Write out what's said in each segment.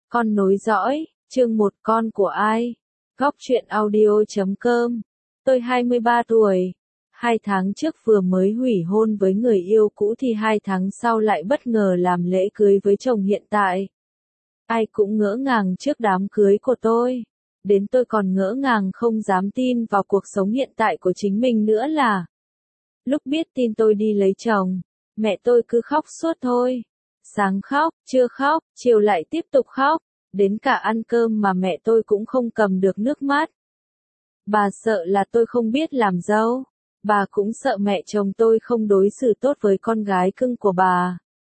Con nối dõi, chương 1 con của ai? Góc truyện audio.com. Tôi 23 tuổi. 2 tháng trước vừa mới hủy hôn với người yêu cũ thì 2 tháng sau lại bất ngờ làm lễ cưới với chồng hiện tại. Ai cũng ngỡ ngàng trước đám cưới của tôi. Đến tôi còn ngỡ ngàng không dám tin vào cuộc sống hiện tại của chính mình nữa là. Lúc biết tin tôi đi lấy chồng, mẹ tôi cứ khóc suốt thôi. Sáng khóc, trưa khóc, chiều lại tiếp tục khóc. Đến cả ăn cơm mà mẹ tôi cũng không cầm được nước mắt. Bà sợ là tôi không biết làm dâu. Bà cũng sợ mẹ chồng tôi không đối xử tốt với con gái cưng của bà.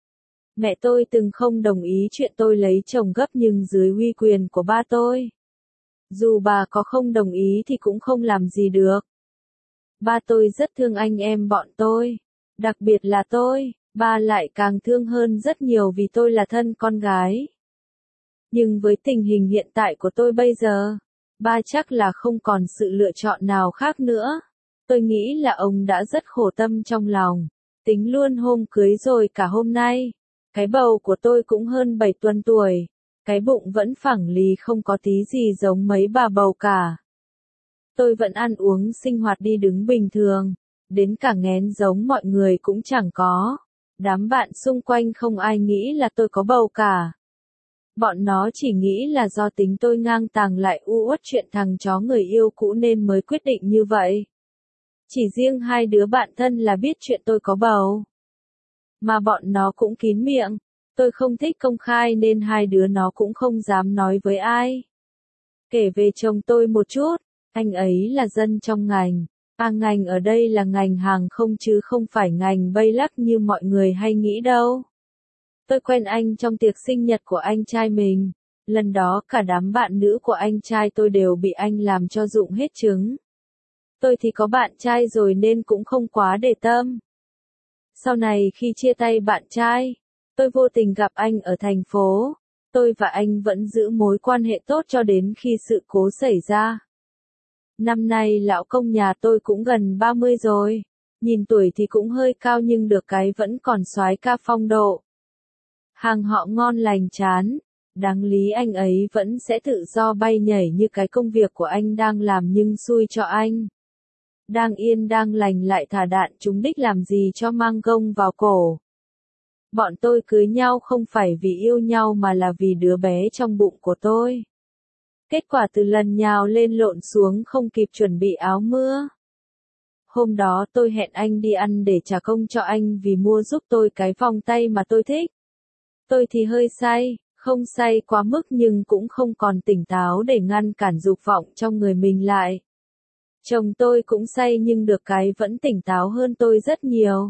Mẹ tôi từng không đồng ý chuyện tôi lấy chồng gấp nhưng dưới uy quyền của ba tôi. Dù bà có không đồng ý thì cũng không làm gì được. Ba tôi rất thương anh em bọn tôi. Đặc biệt là tôi, ba lại càng thương hơn rất nhiều vì tôi là thân con gái. Nhưng với tình hình hiện tại của tôi bây giờ, ba chắc là không còn sự lựa chọn nào khác nữa. Tôi nghĩ là ông đã rất khổ tâm trong lòng. Tính luôn hôm cưới rồi cả hôm nay. Cái bầu của tôi cũng hơn 7 tuần tuổi. Cái bụng vẫn phẳng lì không có tí gì giống mấy bà bầu cả. Tôi vẫn ăn uống sinh hoạt đi đứng bình thường. Đến cả nghén giống mọi người cũng chẳng có. Đám bạn xung quanh không ai nghĩ là tôi có bầu cả. Bọn nó chỉ nghĩ là do tính tôi ngang tàng lại u uất chuyện thằng chó người yêu cũ nên mới quyết định như vậy. Chỉ riêng hai đứa bạn thân là biết chuyện tôi có bầu. Mà bọn nó cũng kín miệng. Tôi không thích công khai nên hai đứa nó cũng không dám nói với ai. Kể về chồng tôi một chút, anh ấy là dân trong ngành. Ngành ở đây là ngành hàng không chứ không phải ngành bay lắc như mọi người hay nghĩ đâu. Tôi quen anh trong tiệc sinh nhật của anh trai mình. Lần đó cả đám bạn nữ của anh trai tôi đều bị anh làm cho rụng hết trứng. Tôi thì có bạn trai rồi nên cũng không quá để tâm. Sau này khi chia tay bạn trai, tôi vô tình gặp anh ở thành phố. Tôi và anh vẫn giữ mối quan hệ tốt cho đến khi sự cố xảy ra. Năm nay lão công nhà tôi cũng gần 30 rồi. Nhìn tuổi thì cũng hơi cao nhưng được cái vẫn còn soái ca phong độ. Hàng họ ngon lành chán. Đáng lý anh ấy vẫn sẽ tự do bay nhảy như cái công việc của anh đang làm nhưng xui cho anh. Đang yên đang lành lại thả đạn trúng đích làm gì cho mang gông vào cổ. Bọn tôi cưới nhau không phải vì yêu nhau mà là vì đứa bé trong bụng của tôi. Kết quả từ lần nhào lên lộn xuống không kịp chuẩn bị áo mưa. Hôm đó tôi hẹn anh đi ăn để trả công cho anh vì mua giúp tôi cái vòng tay mà tôi thích. Tôi thì hơi say, không say quá mức nhưng cũng không còn tỉnh táo để ngăn cản dục vọng trong người mình lại. Chồng tôi cũng say nhưng được cái vẫn tỉnh táo hơn tôi rất nhiều.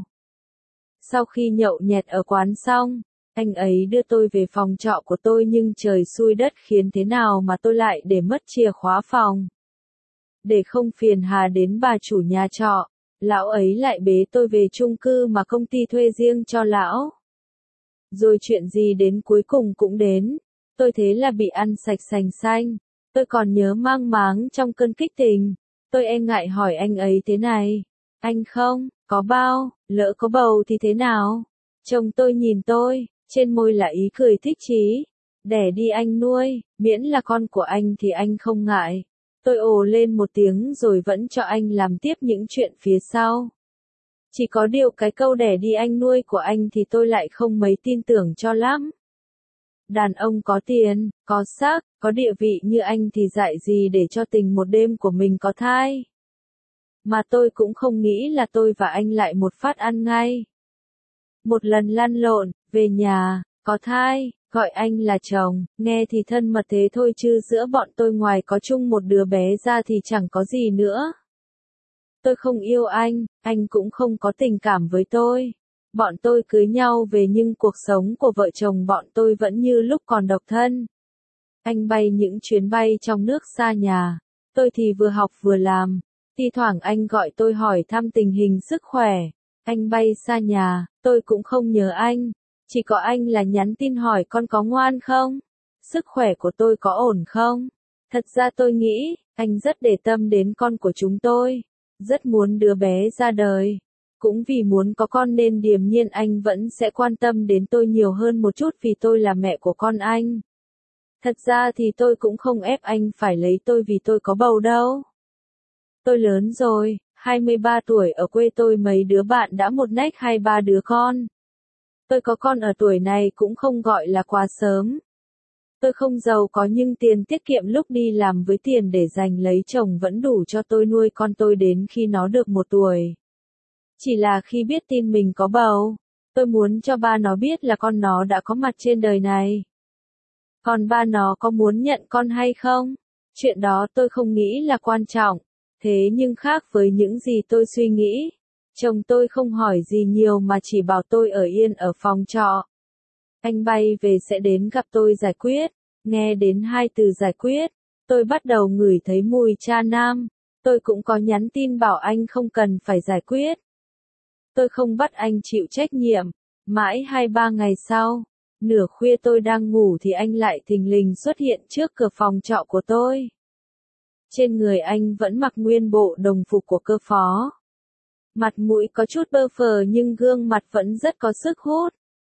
Sau khi nhậu nhẹt ở quán xong, anh ấy đưa tôi về phòng trọ của tôi nhưng trời xui đất khiến thế nào mà tôi lại để mất chìa khóa phòng. Để không phiền hà đến bà chủ nhà trọ, lão ấy lại bế tôi về chung cư mà công ty thuê riêng cho lão. Rồi chuyện gì đến cuối cùng cũng đến. Tôi thế là bị ăn sạch sành xanh. Tôi còn nhớ mang máng trong cơn kích tình. Tôi e ngại hỏi anh ấy thế này. Anh không, có bao, lỡ có bầu thì thế nào? Chồng tôi nhìn tôi, trên môi là ý cười thích chí. Đẻ đi anh nuôi, miễn là con của anh thì anh không ngại. Tôi ồ lên một tiếng rồi vẫn cho anh làm tiếp những chuyện phía sau. Chỉ có điều cái câu đẻ đi anh nuôi của anh thì tôi lại không mấy tin tưởng cho lắm. Đàn ông có tiền, có sắc, có địa vị như anh thì dại gì để cho tình một đêm của mình có thai. Mà tôi cũng không nghĩ là tôi và anh lại một phát ăn ngay. Một lần lăn lộn, về nhà, có thai, gọi anh là chồng, nghe thì thân mật thế thôi chứ giữa bọn tôi ngoài có chung một đứa bé ra thì chẳng có gì nữa. Tôi không yêu anh cũng không có tình cảm với tôi. Bọn tôi cưới nhau về nhưng cuộc sống của vợ chồng bọn tôi vẫn như lúc còn độc thân. Anh bay những chuyến bay trong nước xa nhà. Tôi thì vừa học vừa làm. Thi thoảng anh gọi tôi hỏi thăm tình hình sức khỏe. Anh bay xa nhà, tôi cũng không nhớ anh. Chỉ có anh là nhắn tin hỏi con có ngoan không? Sức khỏe của tôi có ổn không? Thật ra tôi nghĩ, anh rất để tâm đến con của chúng tôi. Rất muốn đứa bé ra đời. Cũng vì muốn có con nên điềm nhiên anh vẫn sẽ quan tâm đến tôi nhiều hơn một chút vì tôi là mẹ của con anh. Thật ra thì tôi cũng không ép anh phải lấy tôi vì tôi có bầu đâu. Tôi lớn rồi, 23 tuổi, ở quê tôi mấy đứa bạn đã một nách 2-3 đứa con. Tôi có con ở tuổi này cũng không gọi là quá sớm. Tôi không giàu có nhưng tiền tiết kiệm lúc đi làm với tiền để dành lấy chồng vẫn đủ cho tôi nuôi con tôi đến khi nó được 1 tuổi. Chỉ là khi biết tin mình có bầu, tôi muốn cho ba nó biết là con nó đã có mặt trên đời này. Còn ba nó có muốn nhận con hay không? Chuyện đó tôi không nghĩ là quan trọng. Thế nhưng khác với những gì tôi suy nghĩ. Chồng tôi không hỏi gì nhiều mà chỉ bảo tôi ở yên ở phòng trọ. Anh bay về sẽ đến gặp tôi giải quyết. Nghe đến 2 từ giải quyết, tôi bắt đầu ngửi thấy mùi cha nam. Tôi cũng có nhắn tin bảo anh không cần phải giải quyết. Tôi không bắt anh chịu trách nhiệm. Mãi 2-3 ngày sau, nửa khuya tôi đang ngủ thì anh lại thình lình xuất hiện trước cửa phòng trọ của tôi. Trên người anh vẫn mặc nguyên bộ đồng phục của cơ phó. Mặt mũi có chút bơ phờ nhưng gương mặt vẫn rất có sức hút.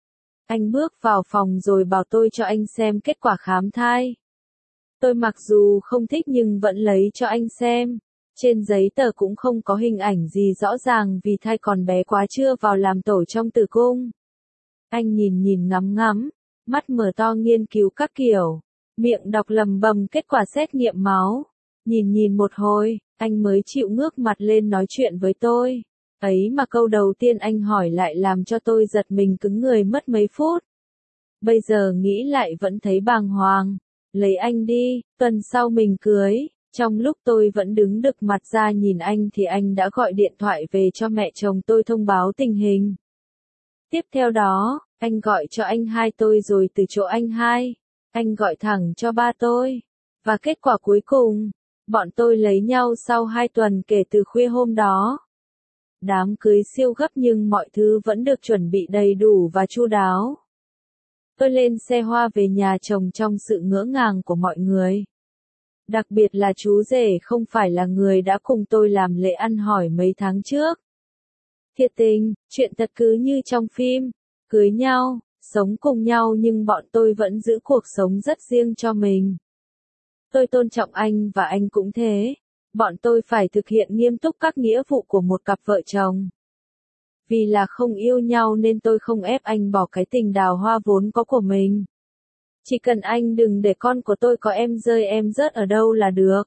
Anh bước vào phòng rồi bảo tôi cho anh xem kết quả khám thai. Tôi mặc dù không thích nhưng vẫn lấy cho anh xem. Trên giấy tờ cũng không có hình ảnh gì rõ ràng vì thai còn bé quá chưa vào làm tổ trong tử cung. Anh nhìn nhìn ngắm ngắm, mắt mở to nghiên cứu các kiểu, miệng đọc lầm bầm kết quả xét nghiệm máu. Nhìn nhìn một hồi, anh mới chịu ngước mặt lên nói chuyện với tôi. Ấy mà câu đầu tiên anh hỏi lại làm cho tôi giật mình cứng người mất mấy phút. Bây giờ nghĩ lại vẫn thấy bàng hoàng. Lấy anh đi, tuần sau mình cưới. Trong lúc tôi vẫn đứng đực mặt ra nhìn anh thì anh đã gọi điện thoại về cho mẹ chồng tôi thông báo tình hình. Tiếp theo đó, anh gọi cho anh hai tôi rồi từ chỗ anh hai, anh gọi thẳng cho ba tôi. Và kết quả cuối cùng, bọn tôi lấy nhau sau 2 tuần kể từ khuya hôm đó. Đám cưới siêu gấp nhưng mọi thứ vẫn được chuẩn bị đầy đủ và chu đáo. Tôi lên xe hoa về nhà chồng trong sự ngỡ ngàng của mọi người. Đặc biệt là chú rể không phải là người đã cùng tôi làm lễ ăn hỏi mấy tháng trước. Thiệt tình, chuyện thật cứ như trong phim, cưới nhau, sống cùng nhau nhưng bọn tôi vẫn giữ cuộc sống rất riêng cho mình. Tôi tôn trọng anh và anh cũng thế. Bọn tôi phải thực hiện nghiêm túc các nghĩa vụ của một cặp vợ chồng. Vì là không yêu nhau nên tôi không ép anh bỏ cái tình đào hoa vốn có của mình. Chỉ cần anh đừng để con của tôi có em rơi em rớt ở đâu là được.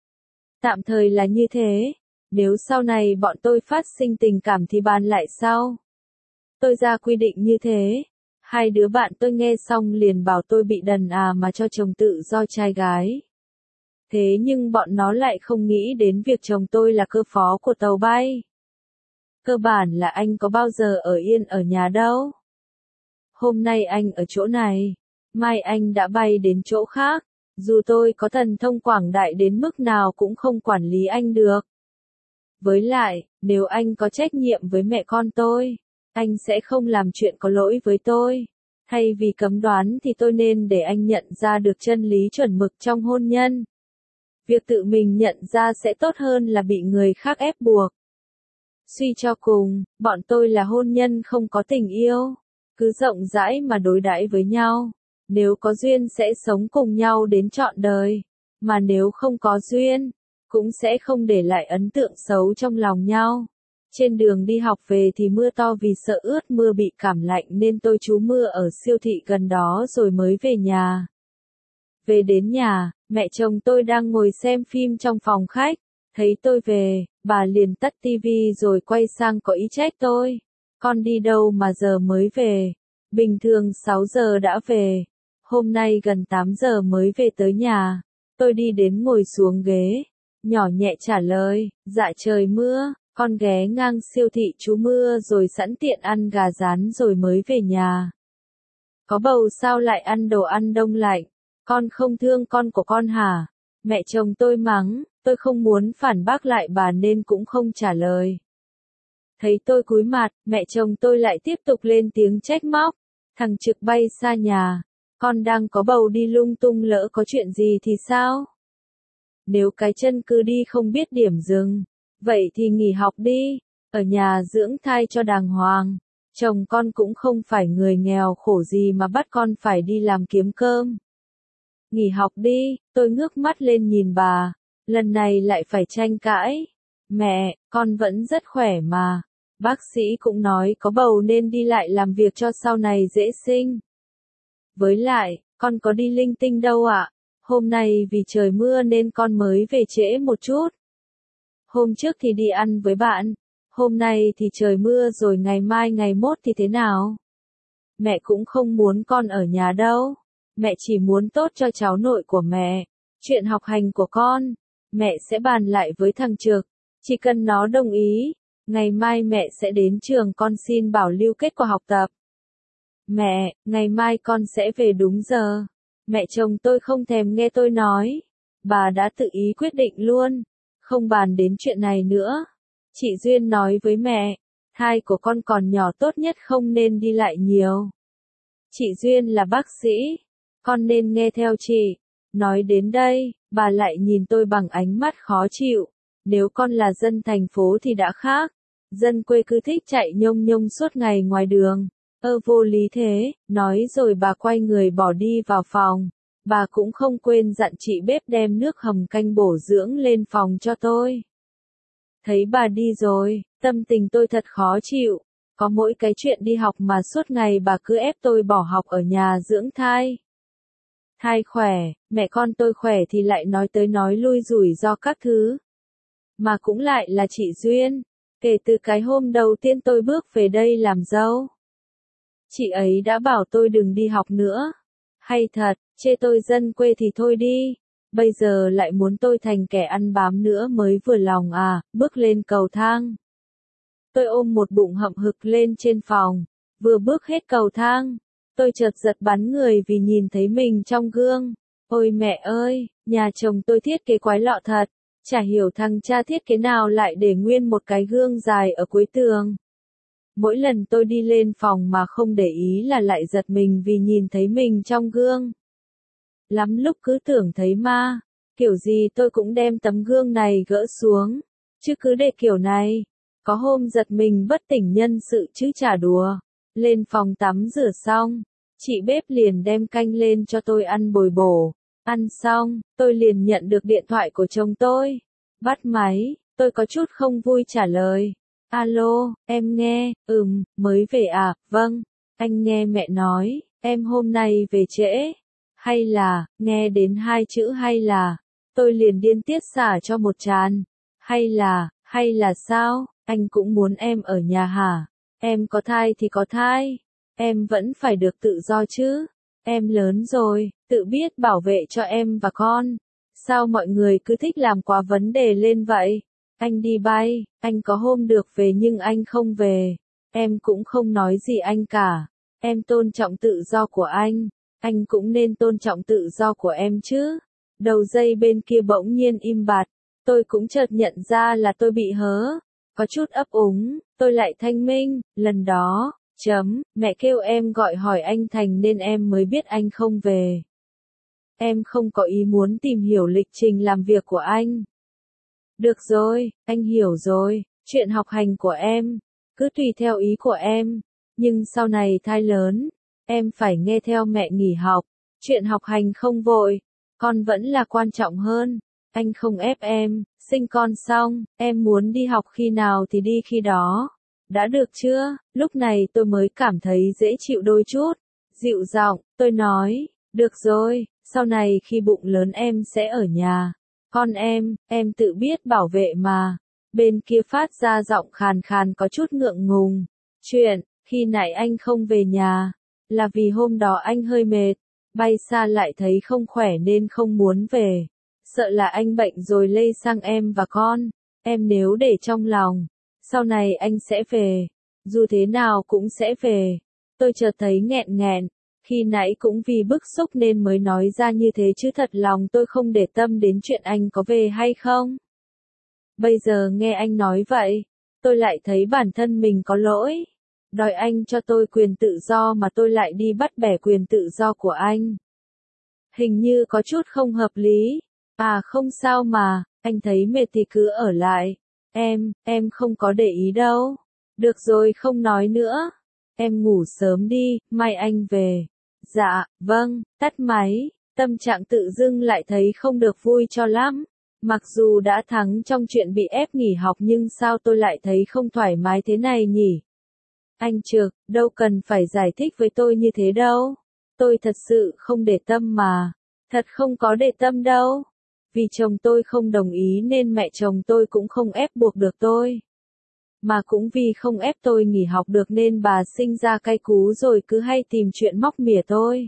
Tạm thời là như thế. Nếu sau này bọn tôi phát sinh tình cảm thì bàn lại sau. Tôi ra quy định như thế. 2 đứa bạn tôi nghe xong liền bảo tôi bị đần à mà cho chồng tự do trai gái. Thế nhưng bọn nó lại không nghĩ đến việc chồng tôi là cơ phó của tàu bay. Cơ bản là anh có bao giờ ở yên ở nhà đâu. Hôm nay anh ở chỗ này, mai anh đã bay đến chỗ khác. Dù tôi có thần thông quảng đại đến mức nào cũng không quản lý anh được. Với lại, nếu anh có trách nhiệm với mẹ con tôi, anh sẽ không làm chuyện có lỗi với tôi. Thay vì cấm đoán thì tôi nên để anh nhận ra được chân lý chuẩn mực trong hôn nhân. Việc tự mình nhận ra sẽ tốt hơn là bị người khác ép buộc. Suy cho cùng, bọn tôi là hôn nhân không có tình yêu. Cứ rộng rãi mà đối đãi với nhau. Nếu có duyên sẽ sống cùng nhau đến trọn đời. Mà nếu không có duyên, cũng sẽ không để lại ấn tượng xấu trong lòng nhau. Trên đường đi học về thì mưa to vì sợ ướt mưa bị cảm lạnh nên tôi trú mưa ở siêu thị gần đó rồi mới về nhà. Về đến nhà, mẹ chồng tôi đang ngồi xem phim trong phòng khách. Thấy tôi về, bà liền tắt tivi rồi quay sang có ý trách tôi. Con đi đâu mà giờ mới về? Bình thường 6 giờ đã về. Hôm nay gần 8 giờ mới về tới nhà. Tôi đi đến ngồi xuống ghế. Nhỏ nhẹ trả lời, dạ trời mưa, con ghé ngang siêu thị trú mưa rồi sẵn tiện ăn gà rán rồi mới về nhà. Có bầu sao lại ăn đồ ăn đông lạnh? Con không thương con của con hả? Mẹ chồng tôi mắng, tôi không muốn phản bác lại bà nên cũng không trả lời. Thấy tôi cúi mặt, mẹ chồng tôi lại tiếp tục lên tiếng trách móc. Thằng Trực bay xa nhà, con đang có bầu đi lung tung lỡ có chuyện gì thì sao? Nếu cái chân cứ đi không biết điểm dừng, vậy thì nghỉ học đi, ở nhà dưỡng thai cho đàng hoàng. Chồng con cũng không phải người nghèo khổ gì mà bắt con phải đi làm kiếm cơm. Nghỉ học đi, tôi ngước mắt lên nhìn bà. Lần này lại phải tranh cãi. Mẹ, con vẫn rất khỏe mà. Bác sĩ cũng nói có bầu nên đi lại làm việc cho sau này dễ sinh. Với lại, con có đi linh tinh đâu ạ. Hôm nay vì trời mưa nên con mới về trễ một chút. Hôm trước thì đi ăn với bạn. Hôm nay thì trời mưa rồi ngày mai ngày mốt thì thế nào? Mẹ cũng không muốn con ở nhà đâu. Mẹ chỉ muốn tốt cho cháu nội của mẹ. Chuyện học hành của con, mẹ sẽ bàn lại với thằng Trực. Chỉ cần nó đồng ý, ngày mai mẹ sẽ đến trường con xin bảo lưu kết quả học tập. Mẹ, ngày mai con sẽ về đúng giờ. Mẹ chồng tôi không thèm nghe tôi nói. Bà đã tự ý quyết định luôn. Không bàn đến chuyện này nữa. Chị Duyên nói với mẹ, thai của con còn nhỏ tốt nhất không nên đi lại nhiều. Chị Duyên là bác sĩ. Con nên nghe theo chị. Nói đến đây, bà lại nhìn tôi bằng ánh mắt khó chịu. Nếu con là dân thành phố thì đã khác. Dân quê cứ thích chạy nhông nhông suốt ngày ngoài đường. Vô lý thế, nói rồi bà quay người bỏ đi vào phòng. Bà cũng không quên dặn chị bếp đem nước hầm canh bổ dưỡng lên phòng cho tôi. Thấy bà đi rồi, tâm tình tôi thật khó chịu. Có mỗi cái chuyện đi học mà suốt ngày bà cứ ép tôi bỏ học ở nhà dưỡng thai. Thai khỏe, mẹ con tôi khỏe thì lại nói tới nói lui rủi ro các thứ. Mà cũng lại là chị Duyên. Kể từ cái hôm đầu tiên tôi bước về đây làm dâu, chị ấy đã bảo tôi đừng đi học nữa. Hay thật, chê tôi dân quê thì thôi đi. Bây giờ lại muốn tôi thành kẻ ăn bám nữa mới vừa lòng à, bước lên cầu thang. Tôi ôm một bụng hậm hực lên trên phòng. Vừa bước hết cầu thang, tôi chợt giật bắn người vì nhìn thấy mình trong gương. Ôi mẹ ơi, nhà chồng tôi thiết kế quái lọ thật. Chả hiểu thằng cha thiết kế nào lại để nguyên một cái gương dài ở cuối tường. Mỗi lần tôi đi lên phòng mà không để ý là lại giật mình vì nhìn thấy mình trong gương. Lắm lúc cứ tưởng thấy ma, kiểu gì tôi cũng đem tấm gương này gỡ xuống, chứ cứ để kiểu này. Có hôm giật mình bất tỉnh nhân sự chứ chả đùa. Lên phòng tắm rửa xong, chị bếp liền đem canh lên cho tôi ăn bồi bổ. Ăn xong, tôi liền nhận được điện thoại của chồng tôi. Bắt máy, tôi có chút không vui trả lời. Alo, em nghe, mới về à, vâng. Anh nghe mẹ nói, em hôm nay về trễ. Hay là, nghe đến hai chữ hay là, tôi liền điên tiết xả cho một tràn. Hay là sao, anh cũng muốn em ở nhà hả? Em có thai thì có thai. Em vẫn phải được tự do chứ. Em lớn rồi, tự biết bảo vệ cho em và con. Sao mọi người cứ thích làm quá vấn đề lên vậy? Anh đi bay, anh có hôm được về nhưng anh không về. Em cũng không nói gì anh cả. Em tôn trọng tự do của anh cũng nên tôn trọng tự do của em chứ. Đầu dây bên kia bỗng nhiên im bặt. Tôi cũng chợt nhận ra là tôi bị hớ. Có chút ấp úng, tôi lại thanh minh, lần đó, mẹ kêu em gọi hỏi anh Thành nên em mới biết anh không về. Em không có ý muốn tìm hiểu lịch trình làm việc của anh. Được rồi, anh hiểu rồi, chuyện học hành của em, cứ tùy theo ý của em. Nhưng sau này thai lớn, em phải nghe theo mẹ nghỉ học. Chuyện học hành không vội, con vẫn là quan trọng hơn. Anh không ép em, sinh con xong, em muốn đi học khi nào thì đi khi đó. Đã được chưa? Lúc này tôi mới cảm thấy dễ chịu đôi chút. Dịu giọng, tôi nói, được rồi, sau này khi bụng lớn em sẽ ở nhà. Con em tự biết bảo vệ mà. Bên kia phát ra giọng khàn khàn có chút ngượng ngùng. Chuyện, khi nãy anh không về nhà, là vì hôm đó anh hơi mệt, bay xa lại thấy không khỏe nên không muốn về. Sợ là anh bệnh rồi lây sang em và con. Em nếu để trong lòng, sau này anh sẽ về. Dù thế nào cũng sẽ về. Tôi chợt thấy nghẹn nghẹn. Khi nãy cũng vì bức xúc nên mới nói ra như thế chứ thật lòng tôi không để tâm đến chuyện anh có về hay không. Bây giờ nghe anh nói vậy, tôi lại thấy bản thân mình có lỗi. Đòi anh cho tôi quyền tự do mà tôi lại đi bắt bẻ quyền tự do của anh. Hình như có chút không hợp lý. À không sao mà, anh thấy mệt thì cứ ở lại. Em không có để ý đâu. Được rồi không nói nữa. Em ngủ sớm đi, mai anh về. Dạ, vâng, tắt máy. Tâm trạng tự dưng lại thấy không được vui cho lắm. Mặc dù đã thắng trong chuyện bị ép nghỉ học nhưng sao tôi lại thấy không thoải mái thế này nhỉ? Anh Trực, đâu cần phải giải thích với tôi như thế đâu. Tôi thật sự không để tâm mà. Thật không có để tâm đâu. Vì chồng tôi không đồng ý nên mẹ chồng tôi cũng không ép buộc được tôi. Mà cũng vì không ép tôi nghỉ học được nên bà sinh ra cay cú rồi cứ hay tìm chuyện móc mỉa tôi.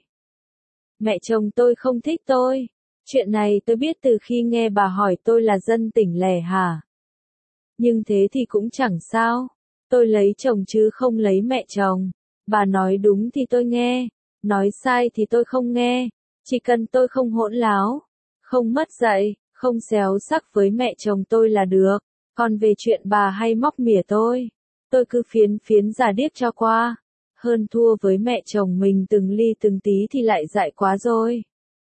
Mẹ chồng tôi không thích tôi. Chuyện này tôi biết từ khi nghe bà hỏi tôi là dân tỉnh lẻ hả? Nhưng thế thì cũng chẳng sao. Tôi lấy chồng chứ không lấy mẹ chồng. Bà nói đúng thì tôi nghe. Nói sai thì tôi không nghe. Chỉ cần tôi không hỗn láo. Không mất dạy, không xéo sắc với mẹ chồng tôi là được. Còn về chuyện bà hay móc mỉa tôi cứ phiến phiến giả điếc cho qua. Hơn thua với mẹ chồng mình từng ly từng tí thì lại dại quá rồi.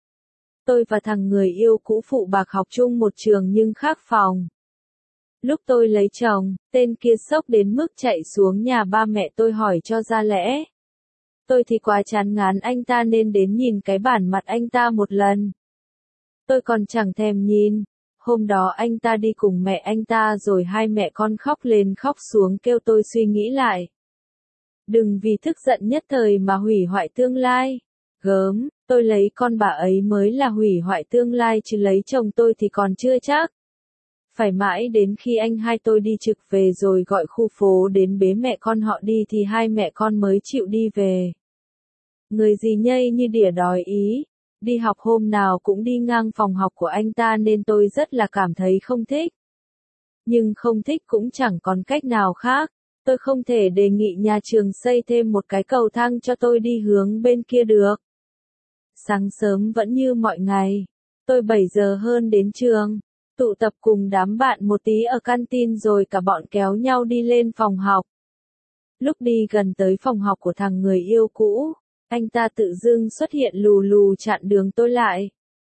Tôi và thằng người yêu cũ phụ bạc học chung một trường nhưng khác phòng. Lúc tôi lấy chồng, tên kia sốc đến mức chạy xuống nhà ba mẹ tôi hỏi cho ra lẽ. Tôi thì quá chán ngán anh ta nên đến nhìn cái bản mặt anh ta một lần. Tôi còn chẳng thèm nhìn. Hôm đó anh ta đi cùng mẹ anh ta rồi hai mẹ con khóc lên khóc xuống kêu tôi suy nghĩ lại. Đừng vì tức giận nhất thời mà hủy hoại tương lai. Gớm, tôi lấy con bà ấy mới là hủy hoại tương lai chứ lấy chồng tôi thì còn chưa chắc. Phải mãi đến khi anh hai tôi đi trực về rồi gọi khu phố đến bế mẹ con họ đi thì hai mẹ con mới chịu đi về. Người gì nhây như đỉa đòi ý. Đi học hôm nào cũng đi ngang phòng học của anh ta nên tôi rất là cảm thấy không thích. Nhưng không thích cũng chẳng còn cách nào khác. Tôi không thể đề nghị nhà trường xây thêm một cái cầu thang cho tôi đi hướng bên kia được. Sáng sớm vẫn như mọi ngày. Tôi 7 giờ hơn đến trường. Tụ tập cùng đám bạn một tí ở canteen rồi cả bọn kéo nhau đi lên phòng học. Lúc đi gần tới phòng học của thằng người yêu cũ, anh ta tự dưng xuất hiện lù lù chặn đường tôi lại.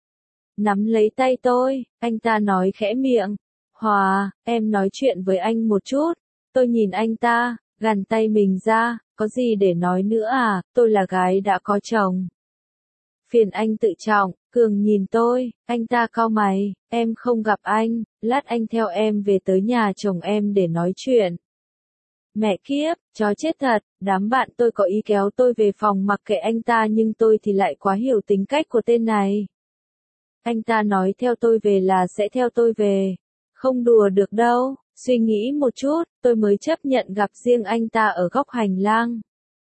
Nắm lấy tay tôi, anh ta nói khẽ miệng. Hòa, em nói chuyện với anh một chút. Tôi nhìn anh ta, gằn tay mình ra, có gì để nói nữa à, tôi là gái đã có chồng. Phiền anh tự trọng, Cường nhìn tôi, anh ta cau mày, em không gặp anh, lát anh theo em về tới nhà chồng em để nói chuyện. Mẹ kiếp, chó chết thật, đám bạn tôi có ý kéo tôi về phòng mặc kệ anh ta nhưng tôi thì lại quá hiểu tính cách của tên này. Anh ta nói theo tôi về là sẽ theo tôi về. Không đùa được đâu, suy nghĩ một chút, tôi mới chấp nhận gặp riêng anh ta ở góc hành lang.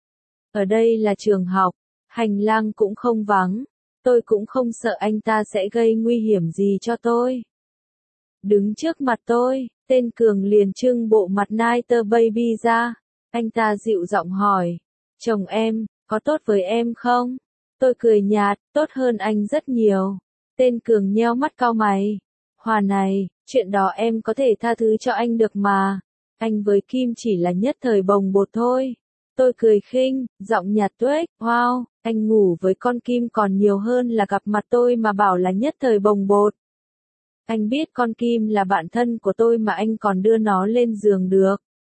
Ở đây là trường học, hành lang cũng không vắng, tôi cũng không sợ anh ta sẽ gây nguy hiểm gì cho tôi. Đứng trước mặt tôi, tên Cường liền trưng bộ mặt Niter Baby ra. Anh ta dịu giọng hỏi, chồng em, có tốt với em không? Tôi cười nhạt, tốt hơn anh rất nhiều. Tên Cường nheo mắt cau mày. Hòa này, chuyện đó em có thể tha thứ cho anh được mà. Anh với Kim chỉ là nhất thời bồng bột thôi. Tôi cười khinh, giọng nhạt tuếch, wow, anh ngủ với con Kim còn nhiều hơn là gặp mặt tôi mà bảo là nhất thời bồng bột. Anh biết con Kim là bạn thân của tôi mà anh còn đưa nó lên giường được.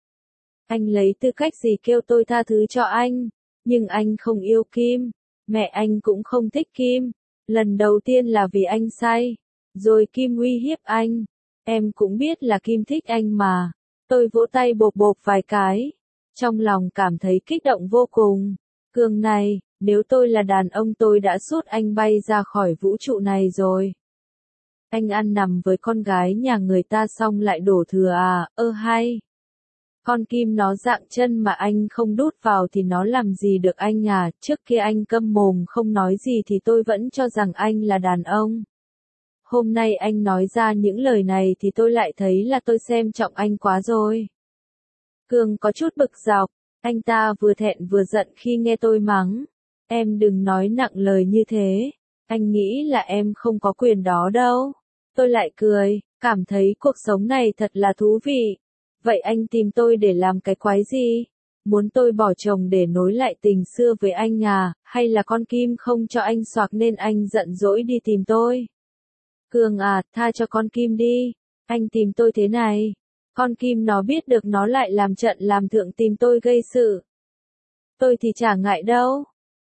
Anh lấy tư cách gì kêu tôi tha thứ cho anh, nhưng anh không yêu Kim, mẹ anh cũng không thích Kim. Lần đầu tiên là vì anh say, rồi Kim uy hiếp anh. Em cũng biết là Kim thích anh mà. Tôi vỗ tay bộp bộp vài cái. Trong lòng cảm thấy kích động vô cùng. Cường này, nếu tôi là đàn ông tôi đã sút anh bay ra khỏi vũ trụ này rồi. Anh ăn nằm với con gái nhà người ta xong lại đổ thừa à, hay. Con Kim nó dạng chân mà anh không đút vào thì nó làm gì được anh à, trước kia anh câm mồm không nói gì thì tôi vẫn cho rằng anh là đàn ông. Hôm nay anh nói ra những lời này thì tôi lại thấy là tôi xem trọng anh quá rồi. Cường có chút bực dọc, anh ta vừa thẹn vừa giận khi nghe tôi mắng. Em đừng nói nặng lời như thế, anh nghĩ là em không có quyền đó đâu. Tôi lại cười, cảm thấy cuộc sống này thật là thú vị. Vậy anh tìm tôi để làm cái quái gì? Muốn tôi bỏ chồng để nối lại tình xưa với anh à, hay là con Kim không cho anh xoạc nên anh giận dỗi đi tìm tôi? Cường à, tha cho con Kim đi. Anh tìm tôi thế này. Con Kim nó biết được nó lại làm trận làm thượng tìm tôi gây sự. Tôi thì chả ngại đâu.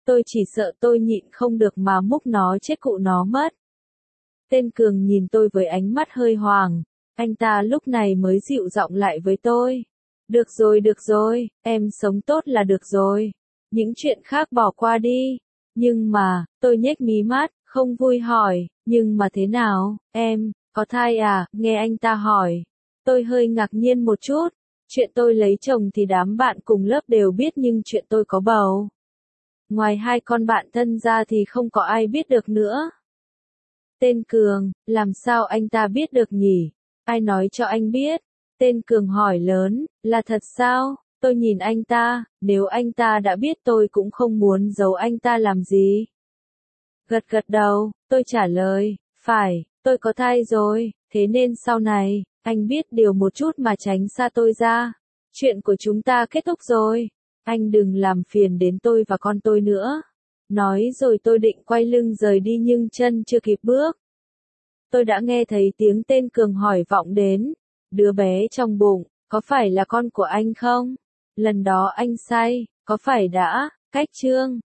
tôi chỉ sợ tôi nhịn không được mà múc nó chết cụ nó mất. Tên Cường nhìn tôi với ánh mắt hơi hoàng, anh ta lúc này mới dịu giọng lại với tôi. Được rồi, em sống tốt là được rồi. Những chuyện khác bỏ qua đi. Nhưng mà, tôi nhếch mí mắt, không vui hỏi, nhưng mà thế nào, em, có thai à, nghe anh ta hỏi. Tôi hơi ngạc nhiên một chút, chuyện tôi lấy chồng thì đám bạn cùng lớp đều biết nhưng chuyện tôi có bầu. Ngoài hai con bạn thân ra thì không có ai biết được nữa. Tên Cường, làm sao anh ta biết được nhỉ? Ai nói cho anh biết? Tên Cường hỏi lớn, là thật sao? Tôi nhìn anh ta, nếu anh ta đã biết tôi cũng không muốn giấu anh ta làm gì. Gật đầu, tôi trả lời, phải, tôi có thai rồi, thế nên sau này, anh biết điều một chút mà tránh xa tôi ra. Chuyện của chúng ta kết thúc rồi, anh đừng làm phiền đến tôi và con tôi nữa. Nói rồi tôi định quay lưng rời đi nhưng chân chưa kịp bước. Tôi đã nghe thấy tiếng tên Cường hỏi vọng đến, đứa bé trong bụng, có phải là con của anh không? Lần đó anh say, có phải đã, cách chương